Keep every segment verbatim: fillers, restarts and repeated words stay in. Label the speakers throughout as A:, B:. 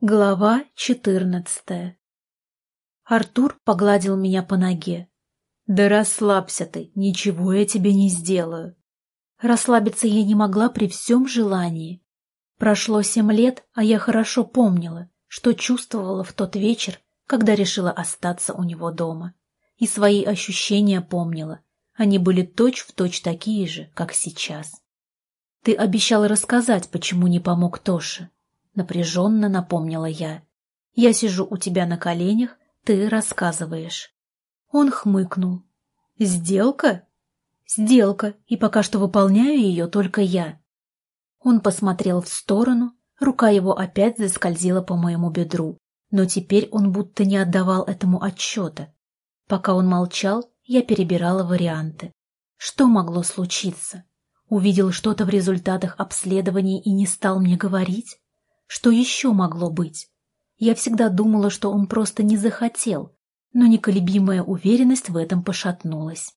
A: Глава четырнадцатая. Артур погладил меня по ноге. «Да расслабься ты, ничего я тебе не сделаю». Расслабиться я не могла при всем желании. Прошло семь лет, а я хорошо помнила, что чувствовала в тот вечер, когда решила остаться у него дома. И свои ощущения помнила. Они были точь-в-точь такие же, как сейчас. «Ты обещал рассказать, почему не помог Тоше», — напряженно напомнила я. «Я сижу у тебя на коленях, ты рассказываешь». Он хмыкнул. «Сделка?» «Сделка, и пока что выполняю ее только я». Он посмотрел в сторону, рука его опять заскользила по моему бедру, но теперь он будто не отдавал этому отчета. Пока он молчал, я перебирала варианты. Что могло случиться? Увидел что-то в результатах обследований и не стал мне говорить? Что еще могло быть? Я всегда думала, что он просто не захотел, но неколебимая уверенность в этом пошатнулась.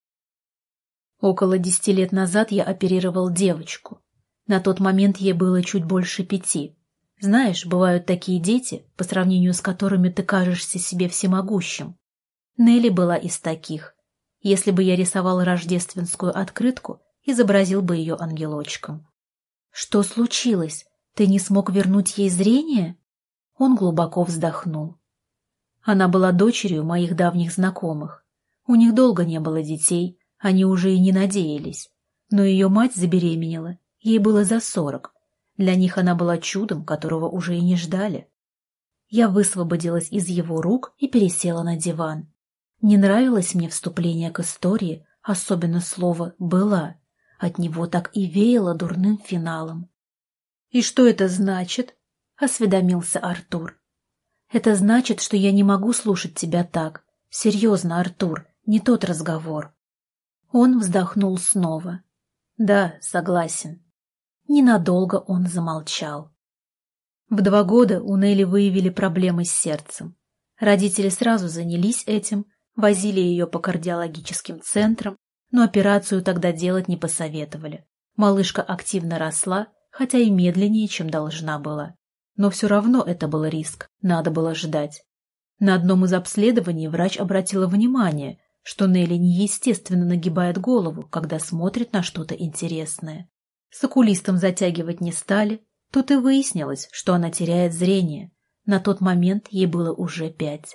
A: Около десяти лет назад я оперировал девочку. На тот момент ей было чуть больше пяти. Знаешь, бывают такие дети, по сравнению с которыми ты кажешься себе всемогущим. Нелли была из таких. Если бы я рисовал рождественскую открытку, изобразил бы ее ангелочком. «Что случилось? Ты не смог вернуть ей зрение?» Он глубоко вздохнул. Она была дочерью моих давних знакомых. У них долго не было детей, они уже и не надеялись. Но ее мать забеременела, ей было за сорок. Для них она была чудом, которого уже и не ждали. Я высвободилась из его рук и пересела на диван. Не нравилось мне вступление к истории, особенно слово «была». От него так и веяло дурным финалом. «И что это значит?» — осведомился Артур. «Это значит, что я не могу слушать тебя так. Серьезно, Артур, не тот разговор». Он вздохнул снова. «Да, согласен». Ненадолго он замолчал. В два года у Нелли выявили проблемы с сердцем. Родители сразу занялись этим, возили ее по кардиологическим центрам, но операцию тогда делать не посоветовали. Малышка активно росла, хотя и медленнее, чем должна была. Но все равно это был риск, надо было ждать. На одном из обследований врач обратила внимание, что Нелли неестественно нагибает голову, когда смотрит на что-то интересное. С окулистом затягивать не стали, тут и выяснилось, что она теряет зрение. На тот момент ей было уже пять.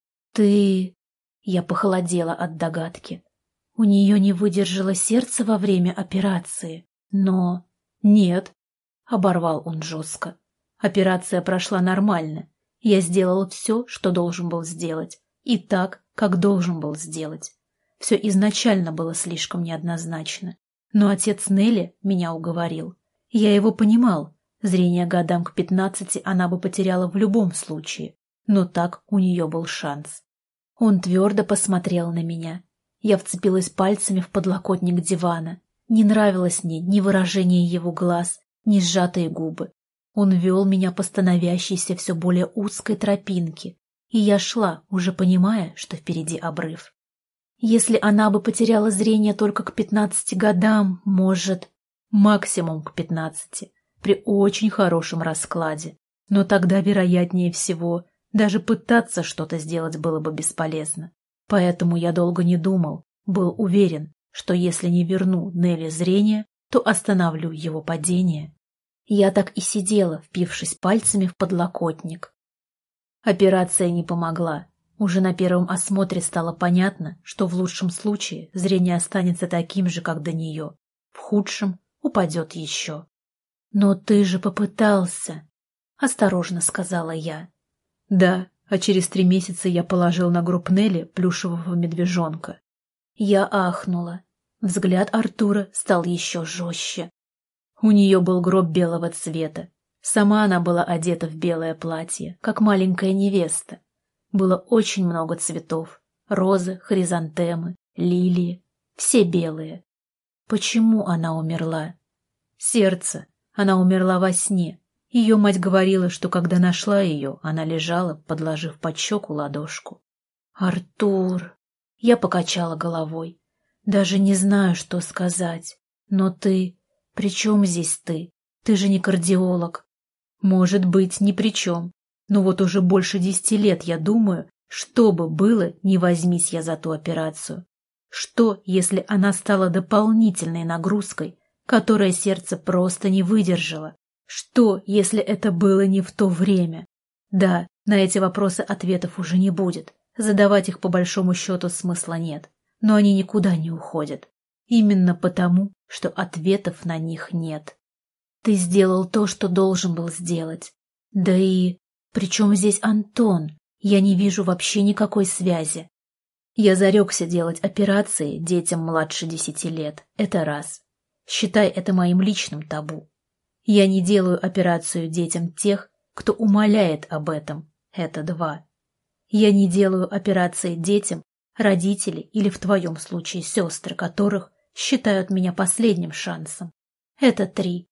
A: «Ты...» Я похолодела от догадки. У нее не выдержало сердце во время операции, но... «Нет», — оборвал он жестко. «Операция прошла нормально. Я сделал все, что должен был сделать, и так, как должен был сделать. Все изначально было слишком неоднозначно. Но отец Нелли меня уговорил. Я его понимал. Зрение годам к пятнадцати она бы потеряла в любом случае, но так у нее был шанс». Он твердо посмотрел на меня. Я вцепилась пальцами в подлокотник дивана. Не нравилось мне ни выражение его глаз, ни сжатые губы. Он вел меня по становящейся все более узкой тропинке, и я шла, уже понимая, что впереди обрыв. Если она бы потеряла зрение только к пятнадцати годам, может, максимум к пятнадцати, при очень хорошем раскладе. Но тогда, вероятнее всего, даже пытаться что-то сделать было бы бесполезно. Поэтому я долго не думал, был уверен, что если не верну Нелли зрение, то остановлю его падение. Я так и сидела, впившись пальцами в подлокотник. Операция не помогла. Уже на первом осмотре стало понятно, что в лучшем случае зрение останется таким же, как до нее. В худшем упадет еще. «Но ты же попытался», — осторожно сказала я. «Да, а через три месяца я положил на гроб Нелли плюшевого медвежонка». Я ахнула. Взгляд Артура стал еще жестче. У нее был гроб белого цвета. Сама она была одета в белое платье, как маленькая невеста. Было очень много цветов. Розы, хризантемы, лилии. Все белые. Почему она умерла? Сердце. Она умерла во сне. Ее мать говорила, что когда нашла ее, она лежала, подложив под щеку ладошку. «Артур!» Я покачала головой. «Даже не знаю, что сказать. Но ты... При чем здесь ты? Ты же не кардиолог». «Может быть, ни при чем. Но вот уже больше десяти лет я думаю, что бы было, не возьмись я за ту операцию. Что, если она стала дополнительной нагрузкой, которое сердце просто не выдержало? Что, если это было не в то время? Да, на эти вопросы ответов уже не будет. Задавать их по большому счету смысла нет. Но они никуда не уходят. Именно потому, что ответов на них нет. Ты сделал то, что должен был сделать. Да и... Причем здесь Антон? Я не вижу вообще никакой связи. Я зарекся делать операции детям младше десяти лет. Это раз. Считай это моим личным табу. Я не делаю операцию детям тех, кто умоляет об этом. Это два. Я не делаю операции детям, родители или в твоем случае сестры которых считают меня последним шансом. Это три.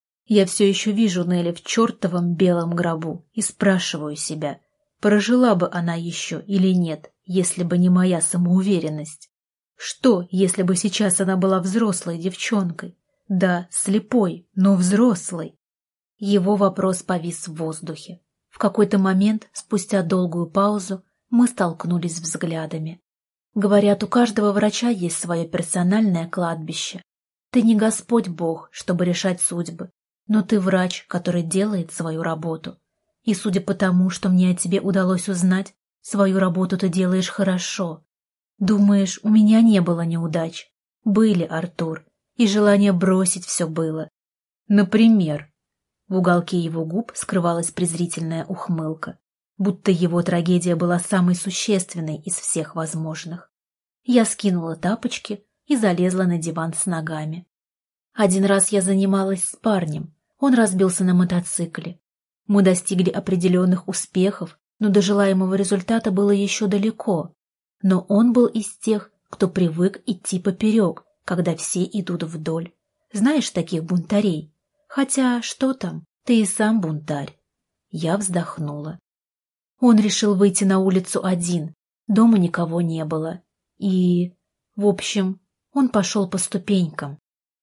A: Я все еще вижу Нелли в чертовом белом гробу и спрашиваю себя, прожила бы она еще или нет, если бы не моя самоуверенность. Что, если бы сейчас она была взрослой девчонкой? Да, слепой, но взрослой. Его вопрос повис в воздухе. В какой-то момент, спустя долгую паузу, мы столкнулись взглядами. Говорят, у каждого врача есть свое персональное кладбище. Ты не Господь Бог, чтобы решать судьбы, но ты врач, который делает свою работу. И судя по тому, что мне о тебе удалось узнать, свою работу ты делаешь хорошо. Думаешь, у меня не было неудач? Были, Артур, и желание бросить все было. Например, в уголке его губ скрывалась презрительная ухмылка, будто его трагедия была самой существенной из всех возможных. Я скинула тапочки и залезла на диван с ногами. Один раз я занималась с парнем, он разбился на мотоцикле. Мы достигли определенных успехов, но до желаемого результата было еще далеко. Но он был из тех, кто привык идти поперек, когда все идут вдоль. Знаешь таких бунтарей? Хотя, что там, ты и сам бунтарь. Я вздохнула. Он решил выйти на улицу один, дома никого не было. И, в общем, он пошел по ступенькам.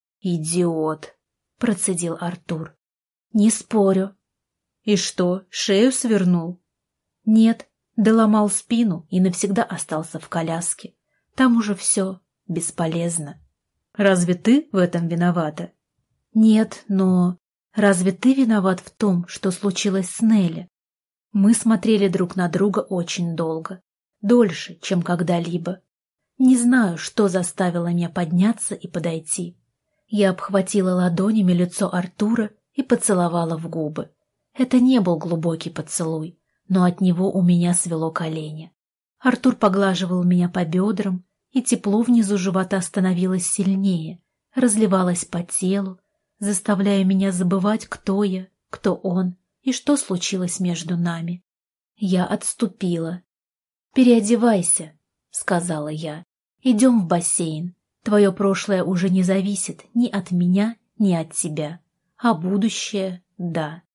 A: «Идиот!» — процедил Артур. «Не спорю». «И что, шею свернул?» «Нет, доломал спину и навсегда остался в коляске. Там уже все бесполезно». «Разве ты в этом виновата?» «Нет, но разве ты виноват в том, что случилось с Нелли?» Мы смотрели друг на друга очень долго, дольше, чем когда-либо. Не знаю, что заставило меня подняться и подойти. Я обхватила ладонями лицо Артура и поцеловала в губы. Это не был глубокий поцелуй, но от него у меня свело колени. Артур поглаживал меня по бедрам, и тепло внизу живота становилось сильнее, разливалось по телу, заставляя меня забывать, кто я, кто он и что случилось между нами. Я отступила. «Переодевайся», — сказала я. «Идем в бассейн. Твое прошлое уже не зависит ни от меня, ни от тебя. А будущее — да».